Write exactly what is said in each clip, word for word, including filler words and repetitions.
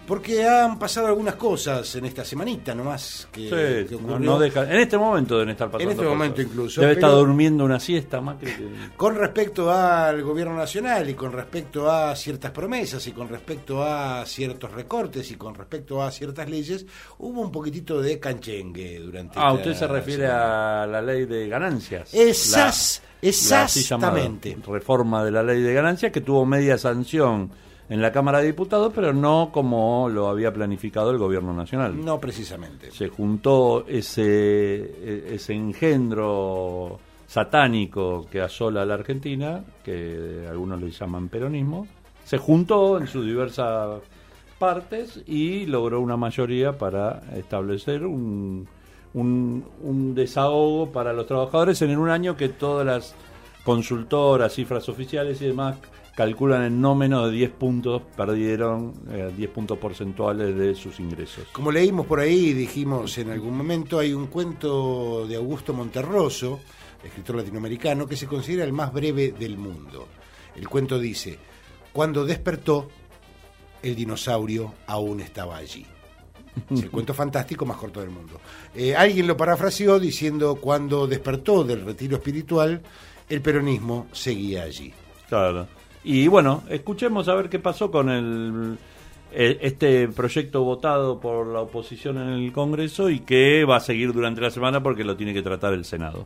Porque han pasado algunas cosas en esta semanita nomás que, sí, que ocurrió. No, no deja, en este momento deben estar pasando En este cosas. momento incluso. Debe pero, estar durmiendo una siesta, Macri. Que... Con respecto al gobierno nacional y con respecto a ciertas promesas y con respecto a ciertos recortes y con respecto a ciertas leyes, hubo un poquitito de canchengue durante Ah, usted se refiere semana. a la ley de ganancias. Esas, la, exactamente. La reforma de la ley de ganancias que tuvo media sanción en la Cámara de Diputados, pero no como lo había planificado el gobierno nacional. No precisamente. Se juntó ese, ese engendro satánico que asola a la Argentina, que algunos le llaman peronismo, se juntó en sus diversas partes y logró una mayoría para establecer un, un, un desahogo para los trabajadores en un año que todas las consultoras, cifras oficiales y demás calculan en no menos de diez puntos, perdieron eh, diez puntos porcentuales de sus ingresos. Como leímos por ahí, dijimos en algún momento, hay un cuento de Augusto Monterroso, escritor latinoamericano, que se considera el más breve del mundo. El cuento dice: cuando despertó, el dinosaurio aún estaba allí. Es el cuento fantástico más corto del mundo. Eh, alguien lo parafraseó diciendo: cuando despertó del retiro espiritual, el peronismo seguía allí. Claro. Y bueno, escuchemos a ver qué pasó con el, el este proyecto votado por la oposición en el Congreso y que va a seguir durante la semana porque lo tiene que tratar el Senado.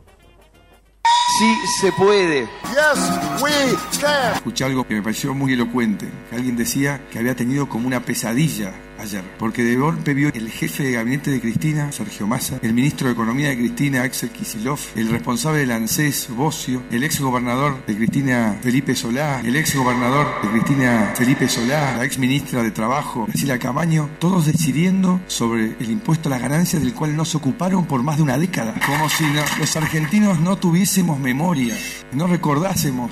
Sí se puede. Yes, we can. Escuché algo que me pareció muy elocuente, que alguien decía que había tenido como una pesadilla ayer, porque de golpe vio el jefe de gabinete de Cristina, Sergio Massa, el ministro de Economía de Cristina, Axel Kicillof, el responsable del ANSES, Bocio, el ex gobernador de Cristina, Felipe Solá, el ex gobernador de Cristina, Felipe Solá, la ex ministra de Trabajo, Graciela Camaño, todos decidiendo sobre el impuesto a las ganancias del cual no se ocuparon por más de una década, como si no, los argentinos no tuviésemos memoria, no recordásemos.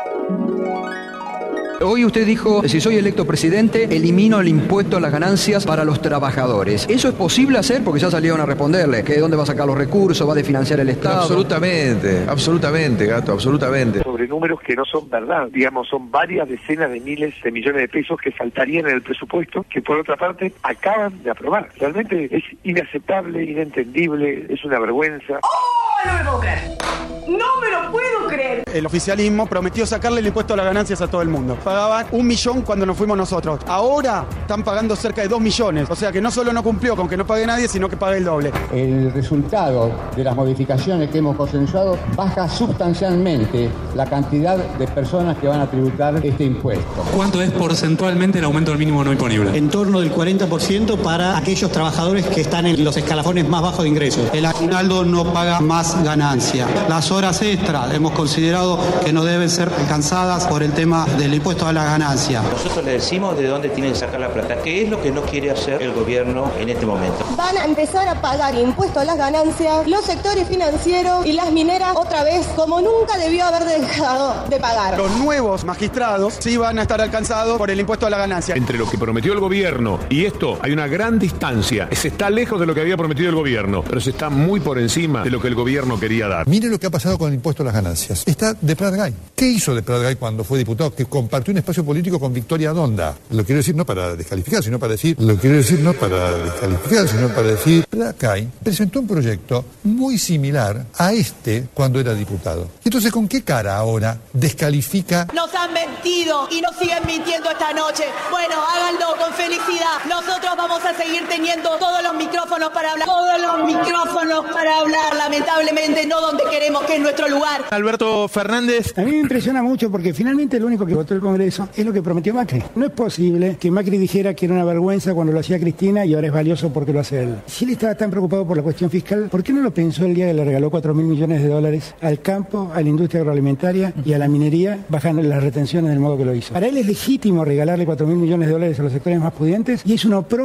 Hoy usted dijo, si soy electo presidente, elimino el impuesto a las ganancias para los trabajadores. ¿Eso es posible hacer? Porque ya salieron a responderle. ¿Que dónde va a sacar los recursos? ¿Va a desfinanciar el Estado? Absolutamente, absolutamente, Gato, absolutamente. Sobre números que no son verdad. Digamos, son varias decenas de miles de millones de pesos que faltarían en el presupuesto, que por otra parte acaban de aprobar. Realmente es inaceptable, inentendible, es una vergüenza. ¡Oh, no me puedo creer! ¡No me lo puedo creer! El oficialismo prometió sacarle el impuesto a las ganancias a todo el mundo. Pagaban un millón cuando nos fuimos nosotros. Ahora están pagando cerca de dos millones. O sea que no solo no cumplió con que no pague nadie, sino que pague el doble. El resultado de las modificaciones que hemos consensuado baja sustancialmente la cantidad de personas que van a tributar este impuesto. ¿Cuánto es porcentualmente el aumento del mínimo no imponible? En torno del cuarenta por ciento para aquellos trabajadores que están en los escalafones más bajos de ingresos. El aguinaldo no paga más ganancia. Las horas extra hemos considerado que no deben ser alcanzadas por el tema del impuesto a la ganancia. Nosotros le decimos de dónde tiene que sacar la plata, que es lo que no quiere hacer el gobierno en este momento. Van a empezar a pagar impuesto a las ganancias los sectores financieros y las mineras otra vez, como nunca debió haber dejado de pagar. Los nuevos magistrados sí van a estar alcanzados por el impuesto a la ganancia. Entre lo que prometió el gobierno y esto hay una gran distancia. Se está lejos de lo que había prometido el gobierno, pero se está muy por encima de lo que el gobierno quería dar. Mire lo que ha pasado con el impuesto a las ganancias. Está de Pratgay. ¿Qué hizo de Pratgay cuando fue diputado? Que compartió un espacio político con Victoria Donda. Lo quiero decir no para descalificar, sino para decir... Lo quiero decir no para descalificar, sino para decir... Pratgay presentó un proyecto muy similar a este cuando era diputado. Entonces, ¿con qué cara ahora descalifica? Nos han mentido y nos siguen mintiendo esta noche. Bueno, háganlo con felicidad. Nosotros vamos a seguir teniendo todos los micrófonos para hablar. Todos los micrófonos para hablar. Lamentablemente no donde queremos, que es nuestro lugar. Alberto Fernández. A mí me impresiona mucho porque finalmente lo único que votó el Congreso es lo que prometió Macri. No es posible que Macri dijera que era una vergüenza cuando lo hacía Cristina y ahora es valioso porque lo hace él. Si él estaba tan preocupado por la cuestión fiscal, ¿por qué no lo pensó el día que le regaló cuatro mil millones de dólares al campo, a la industria agroalimentaria y a la minería, bajando las retenciones del modo que lo hizo? Para él es legítimo regalarle cuatro mil millones de dólares a los sectores más pudientes y es un oprobio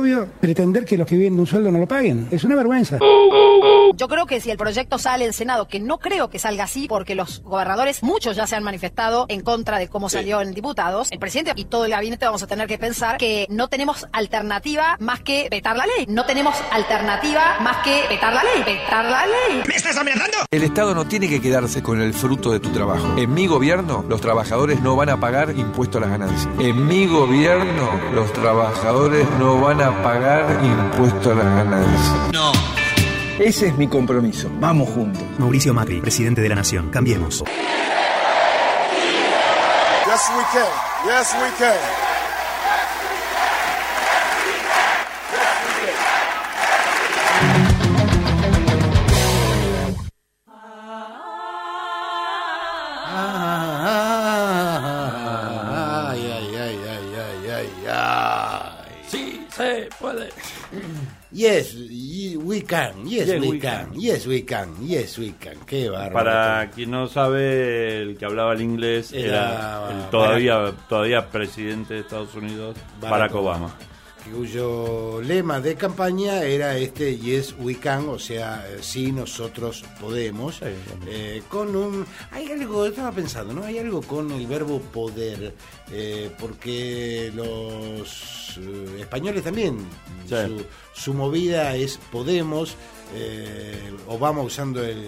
obvio pretender que los que viven de un sueldo no lo paguen. Es una vergüenza. Yo creo que si el proyecto sale en Senado, que no creo que salga así, porque los gobernadores, muchos ya se han manifestado en contra de cómo sí. salió en diputados, el presidente y todo el gabinete vamos a tener que pensar que no tenemos alternativa más que vetar la ley. No tenemos alternativa más que vetar la ley. Vetar la ley. ¿Me estás amenazando? El Estado no tiene que quedarse con el fruto de tu trabajo. En mi gobierno, los trabajadores no van a pagar impuesto a las ganancias. En mi gobierno, los trabajadores no van a pagar impuesto a las ganancias. No. Ese es mi compromiso. Vamos juntos. Mauricio Macri, presidente de la Nación. Cambiemos. Yes, we can. Yes, we can. Ay, ay, ay, ay, ay, ay, ay. Sí, se puede. Yes, we can. Yes, Yes, we, we can. can. Yes, we can. Yes, we can. Qué bárbaro. Para quien no sabe, el que hablaba el inglés era, Era el todavía Barack- todavía presidente de Estados Unidos, Barack Barack Obama. Cuyo lema de campaña era este Yes we can, o sea, eh, sí nosotros podemos, eh, con un, hay algo, estaba pensando, ¿no? Hay algo con el verbo poder, eh, porque los eh, españoles también, Sí. su, su movida es Podemos, eh, Obama usando el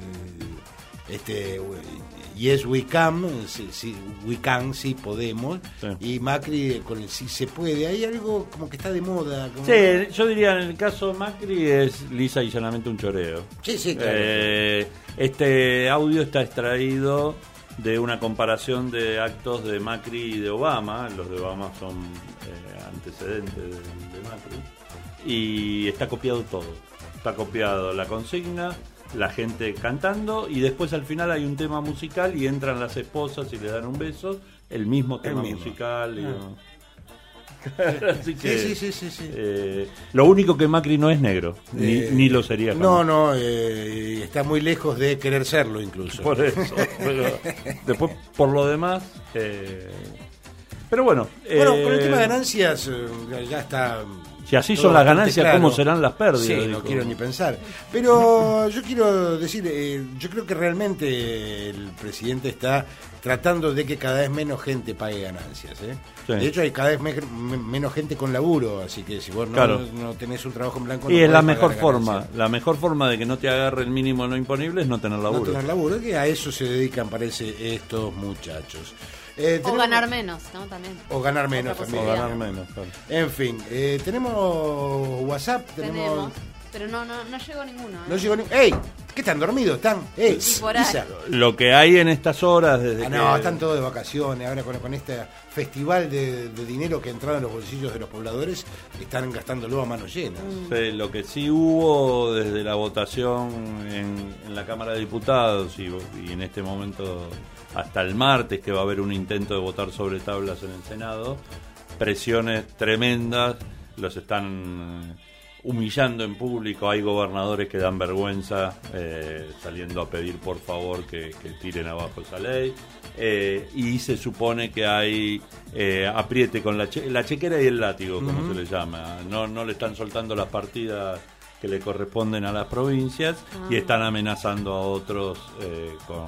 este Yes we can, sí, sí, we can, sí podemos, Sí. y Macri con el sí se puede. Hay algo como que está de moda. Como... Sí, yo diría en el caso de Macri es lisa y llanamente un choreo. Sí, sí, claro. Eh, este audio está extraído de una comparación de actos de Macri y de Obama. Los de Obama son eh, antecedentes de, de Macri. Y está copiado todo. Está copiado la consigna, la gente cantando, y después al final hay un tema musical y entran las esposas y le dan un beso, el mismo tema mismo. musical. y- Ah. Así que, Sí, sí, sí, sí, sí. eh, lo único que Macri no es negro, ni, Eh, ni lo sería. No, jamás. no, eh, está muy lejos de querer serlo incluso. Por eso, pero después por lo demás, eh, pero bueno. Bueno, eh, con el tema de ganancias eh, ya está. Si así todo son las bastante ganancias, claro. ¿cómo serán las pérdidas? Sí, no dijo. quiero ni pensar. Pero yo quiero decir, eh, yo creo que realmente el presidente está tratando de que cada vez menos gente pague ganancias. ¿eh? Sí. De hecho, hay cada vez me- me- menos gente con laburo, así que si vos no, Claro. no, no tenés un trabajo en blanco... Y no es la podés mejor pagar forma, ganancias. la mejor forma de que no te agarre el mínimo no imponible es no tener laburo. No tener laburo, que a eso se dedican, parece, estos muchachos. Eh, O tenemos- ganar menos, ¿no? También. O ganar menos Otra también. O posibilidad. ganar menos, claro. En fin, eh, tenemos WhatsApp, tenemos... Tenemos. Pero no, no, no llegó ninguno. ¿eh? No llegó ni... ¡Ey! ¿Qué están dormidos? ¿Están? ¡Ey! Sí, por ahí. Isa. Lo que hay en estas horas desde Ah, que... no, están todos de vacaciones. Ahora con, con este festival de, de dinero que entraron en los bolsillos de los pobladores, están gastándolo a manos llenas. Sí, lo que sí hubo desde la votación en, en la Cámara de Diputados y, y en este momento hasta el martes, que va a haber un intento de votar sobre tablas en el Senado, presiones tremendas, los están humillando en público. Hay gobernadores que dan vergüenza eh, saliendo a pedir por favor que, que tiren abajo esa ley. Eh, y se supone que hay eh, apriete con la, che- la chequera y el látigo, como Ujú. se le llama. No, no le están soltando las partidas que le corresponden a las provincias Ah. y están amenazando a otros eh, con,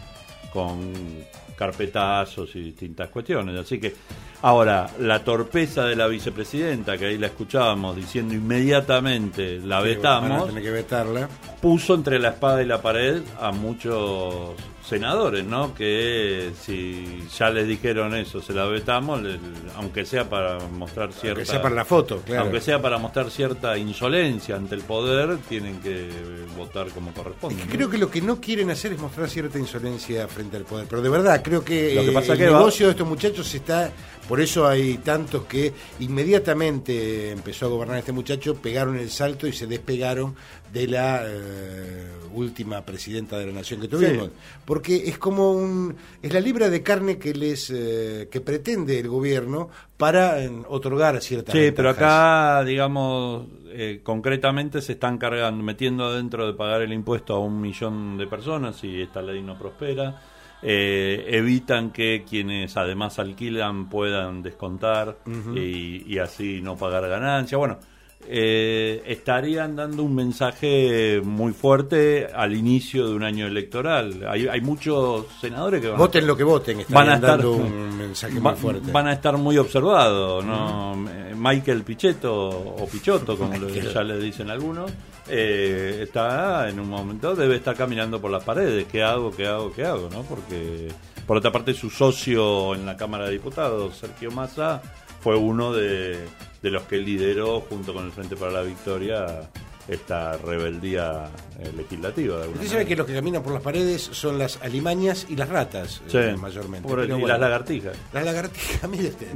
con carpetazos y distintas cuestiones. Así que ahora, la torpeza de la vicepresidenta, que ahí la escuchábamos diciendo inmediatamente la Sí, van a vetamos, tener que vetarla. puso entre la espada y la pared a muchos senadores, ¿no? Que si ya les dijeron eso, se la vetamos, le- aunque sea para mostrar cierta... Aunque sea para la foto, claro. Aunque sea para mostrar cierta insolencia ante el poder, tienen que votar como corresponde. ¿no? Creo que lo que no quieren hacer es mostrar cierta insolencia frente al poder. Pero de verdad, creo que, Lo que eh, pasa el que va- negocio de estos muchachos está... Por eso hay tantos que inmediatamente empezó a gobernar este muchacho, pegaron el salto y se despegaron de la eh, última presidenta de la nación que tuvimos. Sí. Porque es como un... Es la libra de carne que les eh, que pretende el gobierno para eh, otorgar ciertas Sí, pero ventajas. acá, digamos, eh, concretamente se están cargando, metiendo adentro de pagar el impuesto a un millón de personas si esta ley no prospera. eh, evitan que quienes además alquilan puedan descontar uh-huh. y, y así no pagar ganancias. Bueno, eh, estarían dando un mensaje muy fuerte al inicio de un año electoral. Hay, hay muchos senadores que van voten a, lo que voten, van a estar dando un mensaje va, muy fuerte. Van a estar muy observados, ¿no? Uh-huh. Michael Pichetto o Pichotto, como lo, ya le dicen algunos, eh, está en un momento, debe estar caminando por las paredes. ¿Qué hago? ¿Qué hago? ¿Qué hago? ¿No? Porque por otra parte su socio en la Cámara de Diputados, Sergio Massa, fue uno de, de los que lideró junto con el Frente para la Victoria esta rebeldía eh, legislativa. De Usted sabe que los que caminan por las paredes son las alimañas y las ratas, sí, eh, mayormente. Por el, Pero y bueno, las lagartijas. Las lagartijas, mire usted.